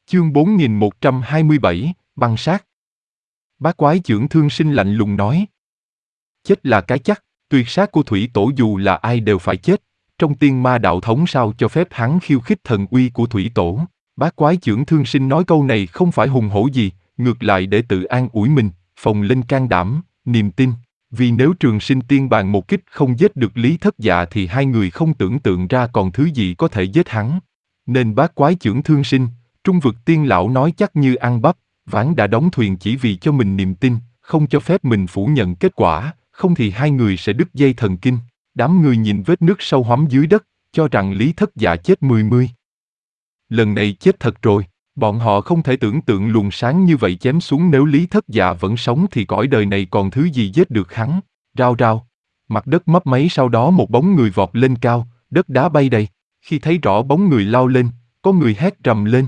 Chương 4127, băng sát. Bác quái chưởng Thương Sinh lạnh lùng nói. Chết là cái chắc, tuyệt sát của thủy tổ dù là ai đều phải chết. Trong tiên ma đạo thống sao cho phép hắn khiêu khích thần uy của thủy tổ. Bác quái chưởng Thương Sinh nói câu này không phải hùng hổ gì, ngược lại để tự an ủi mình, phồng lên can đảm, niềm tin. Vì nếu Trường Sinh tiên bàn một kích không giết được Lý Thất Dạ thì hai người không tưởng tượng ra còn thứ gì có thể giết hắn. Nên bác quái chưởng Thương Sinh, Trung vực tiên lão nói chắc như ăn bắp, ván đã đóng thuyền chỉ vì cho mình niềm tin, không cho phép mình phủ nhận kết quả, không thì hai người sẽ đứt dây thần kinh. Đám người nhìn vết nước sâu hoắm dưới đất, cho rằng Lý Thất Dạ chết mươi. Lần này chết thật rồi, bọn họ không thể tưởng tượng luồng sáng như vậy chém xuống, nếu Lý Thất Dạ vẫn sống thì cõi đời này còn thứ gì giết được hắn. Rao rao, mặt đất mấp máy, sau đó một bóng người vọt lên cao, đất đá bay đầy. Khi thấy rõ bóng người lao lên, có người hét rầm lên.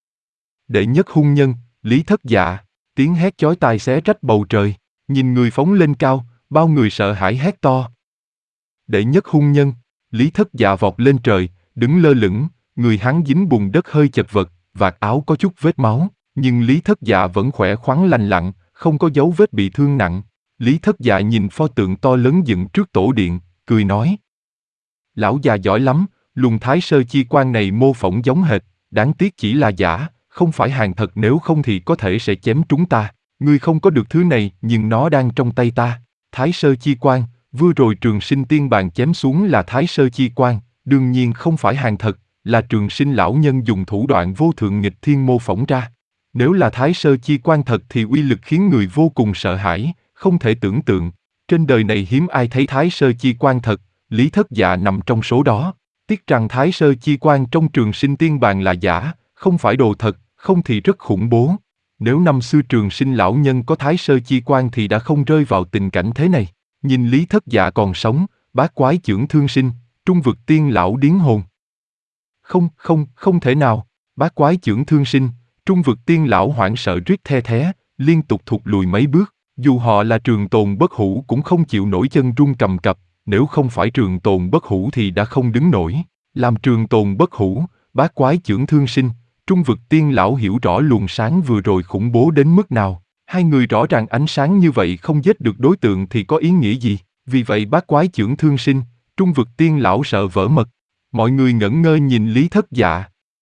Đệ nhất hung nhân, Lý Thất Dạ. Tiếng hét chói tai xé rách bầu trời. Nhìn người phóng lên cao, bao người sợ hãi hét to. Đệ nhất hung nhân, Lý Thất Dạ vọt lên trời, đứng lơ lửng, người hắn dính bùn đất hơi chật vật, vạt áo có chút vết máu, nhưng Lý Thất Dạ vẫn khỏe khoắn lành lặn, không có dấu vết bị thương nặng. Lý Thất Dạ nhìn pho tượng to lớn dựng trước tổ điện, cười nói. Lão già giỏi lắm, luồng Thái Sơ chi quan này mô phỏng giống hệt, đáng tiếc chỉ là giả, không phải hàng thật, nếu không thì có thể sẽ chém trúng ta. Ngươi không có được thứ này, nhưng nó đang trong tay ta. Thái Sơ chi quan, vừa rồi Trường Sinh tiên bàn chém xuống là Thái Sơ chi quan, đương nhiên không phải hàng thật, là Trường Sinh lão nhân dùng thủ đoạn vô thượng nghịch thiên mô phỏng ra. Nếu là Thái Sơ chi quan thật thì uy lực khiến người vô cùng sợ hãi, không thể tưởng tượng. Trên đời này hiếm ai thấy Thái Sơ chi quan thật, Lý Thất Dạ nằm trong số đó. Tiếc rằng Thái Sơ chi quan trong Trường Sinh tiên bàn là giả, không phải đồ thật, không thì rất khủng bố. Nếu năm xưa Trường Sinh lão nhân có Thái Sơ chi quan thì đã không rơi vào tình cảnh thế này. Nhìn Lý Thất Dạ còn sống, bác quái chưởng Thương Sinh, Trung vực tiên lão điếng hồn. Không thể nào. Bác quái chưởng Thương Sinh, Trung vực tiên lão hoảng sợ rít the thé, liên tục thụt lùi mấy bước. Dù họ là Trường Tồn Bất Hủ cũng không chịu nổi, chân run cầm cập. Nếu không phải Trường Tồn Bất Hủ thì đã không đứng nổi. Làm Trường Tồn Bất Hủ, bác quái chưởng Thương Sinh, Trung vực tiên lão hiểu rõ luồng sáng vừa rồi khủng bố đến mức nào. Hai người rõ ràng ánh sáng như vậy không giết được đối tượng thì có ý nghĩa gì. Vì vậy bác quái chưởng Thương Sinh, Trung vực tiên lão sợ vỡ mật. Mọi người ngẩn ngơ nhìn Lý Thất Dạ.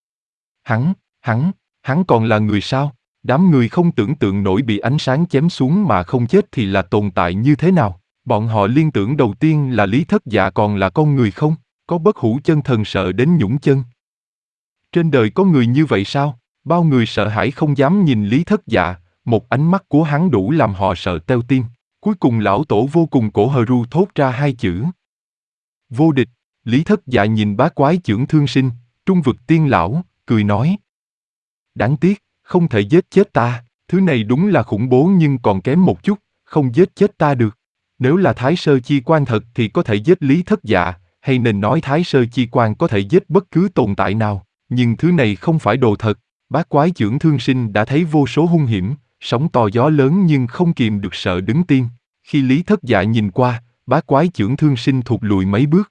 Hắn còn là người sao? Đám người không tưởng tượng nổi bị ánh sáng chém xuống mà không chết thì là tồn tại như thế nào. Bọn họ liên tưởng đầu tiên là Lý Thất Dạ còn là con người không? Có bất hủ chân thần sợ đến nhũng chân. Trên đời có người như vậy sao? Bao người sợ hãi không dám nhìn Lý Thất Dạ, một ánh mắt của hắn đủ làm họ sợ teo tim. Cuối cùng lão tổ vô cùng cổ hờ ru thốt ra hai chữ. Vô địch. Lý Thất Dạ nhìn bá quái chưởng Thương Sinh, Trung vực tiên lão, cười nói. Đáng tiếc, không thể giết chết ta, thứ này đúng là khủng bố nhưng còn kém một chút, không giết chết ta được. Nếu là Thái Sơ chi quan thật thì có thể giết Lý Thất Dạ, hay nên nói Thái Sơ chi quan có thể giết bất cứ tồn tại nào, nhưng thứ này không phải đồ thật. Bác quái chưởng Thương Sinh đã thấy vô số hung hiểm, sóng to gió lớn nhưng không kìm được sợ đứng tim. Khi Lý Thất Dạ nhìn qua, bác quái chưởng Thương Sinh thụt lùi mấy bước.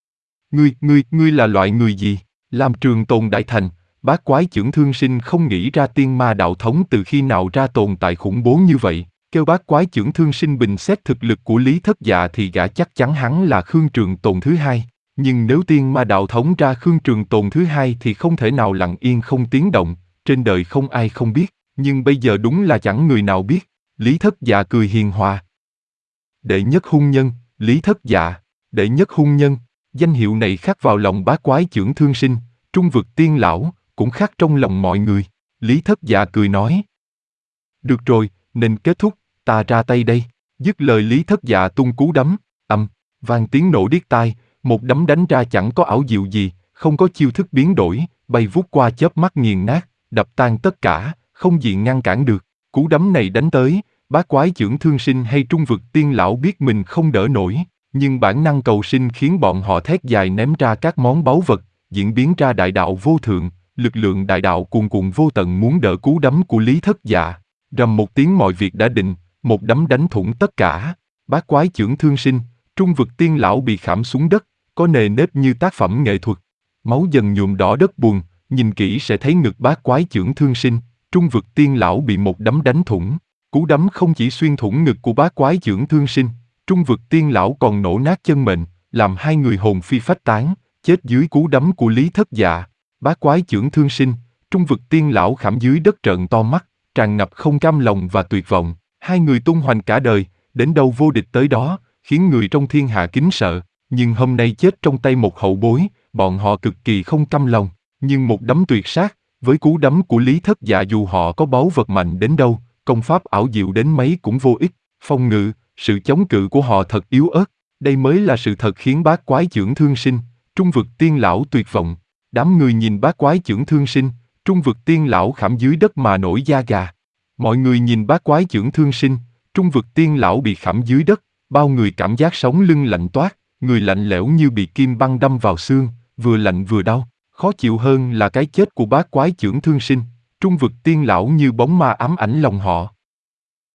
Ngươi là loại người gì? Làm Trường Tồn đại thành, bác quái chưởng Thương Sinh không nghĩ ra tiên ma đạo thống từ khi nào ra tồn tại khủng bố như vậy. Kêu bác quái chưởng Thương Sinh bình xét thực lực của Lý Thất Dạ thì gã chắc chắn hắn là Khương Trường Tồn thứ hai. Nhưng nếu tiên ma đạo thống ra Khương Trường Tồn thứ hai thì không thể nào lặng yên không tiếng động, trên đời không ai không biết, nhưng bây giờ đúng là chẳng người nào biết. Lý Thất Dạ cười hiền hòa. Đệ nhất hung nhân, Lý Thất Dạ, đệ nhất hung nhân, danh hiệu này khắc vào lòng bá quái chưởng Thương Sinh, Trung vực tiên lão, cũng khắc trong lòng mọi người. Lý Thất Dạ cười nói. Được rồi, nên kết thúc, ta ra tay đây. Dứt lời Lý Thất Dạ tung cú đấm, vang tiếng nổ điếc tai, một đấm đánh ra chẳng có ảo diệu gì, không có chiêu thức biến đổi, bay vút qua chớp mắt nghiền nát, đập tan tất cả, không gì ngăn cản được. Cú đấm này đánh tới, bá quái chưởng Thương Sinh hay Trung vực tiên lão biết mình không đỡ nổi, nhưng bản năng cầu sinh khiến bọn họ thét dài ném ra các món báu vật, diễn biến ra đại đạo vô thượng, lực lượng đại đạo cuồn cuộn vô tận muốn đỡ cú đấm của Lý Thất Dạ. Rầm một tiếng mọi việc đã định, một đấm đánh thủng tất cả. Bá quái chưởng Thương Sinh, Trung vực tiên lão bị khảm xuống đất, có nề nếp như tác phẩm nghệ thuật. Máu dần nhuộm đỏ đất bùn, nhìn kỹ sẽ thấy ngực bát quái chưởng thương sinh, trung vực tiên lão bị một đấm đánh thủng. Cú đấm không chỉ xuyên thủng ngực của bát quái chưởng thương sinh, trung vực tiên lão còn nổ nát chân mệnh, làm hai người hồn phi phách tán, chết dưới cú đấm của Lý Thất Dạ. Bát quái chưởng thương sinh, trung vực tiên lão khảm dưới đất trợn to mắt, tràn ngập không cam lòng và tuyệt vọng. Hai người tung hoành cả đời, đến đâu vô địch tới đó, khiến người trong thiên hạ kính sợ. Nhưng hôm nay chết trong tay một hậu bối, bọn họ cực kỳ không cam lòng. Nhưng một đấm tuyệt sát, với cú đấm của Lý Thất Dạ dù họ có báu vật mạnh đến đâu, công pháp ảo diệu đến mấy cũng vô ích. Phòng ngự, sự chống cự của họ thật yếu ớt. Đây mới là sự thật khiến bát quái chưởng thương sinh, trung vực tiên lão tuyệt vọng. Đám người nhìn bát quái chưởng thương sinh, trung vực tiên lão khảm dưới đất mà nổi da gà. Mọi người nhìn bát quái chưởng thương sinh, trung vực tiên lão bị khảm dưới đất, bao người cảm giác sống lưng lạnh toát, người lạnh lẽo như bị kim băng đâm vào xương, vừa lạnh vừa đau. Khó chịu hơn là cái chết của bát quái chưởng thương sinh, trung vực tiên lão như bóng ma ám ảnh lòng họ.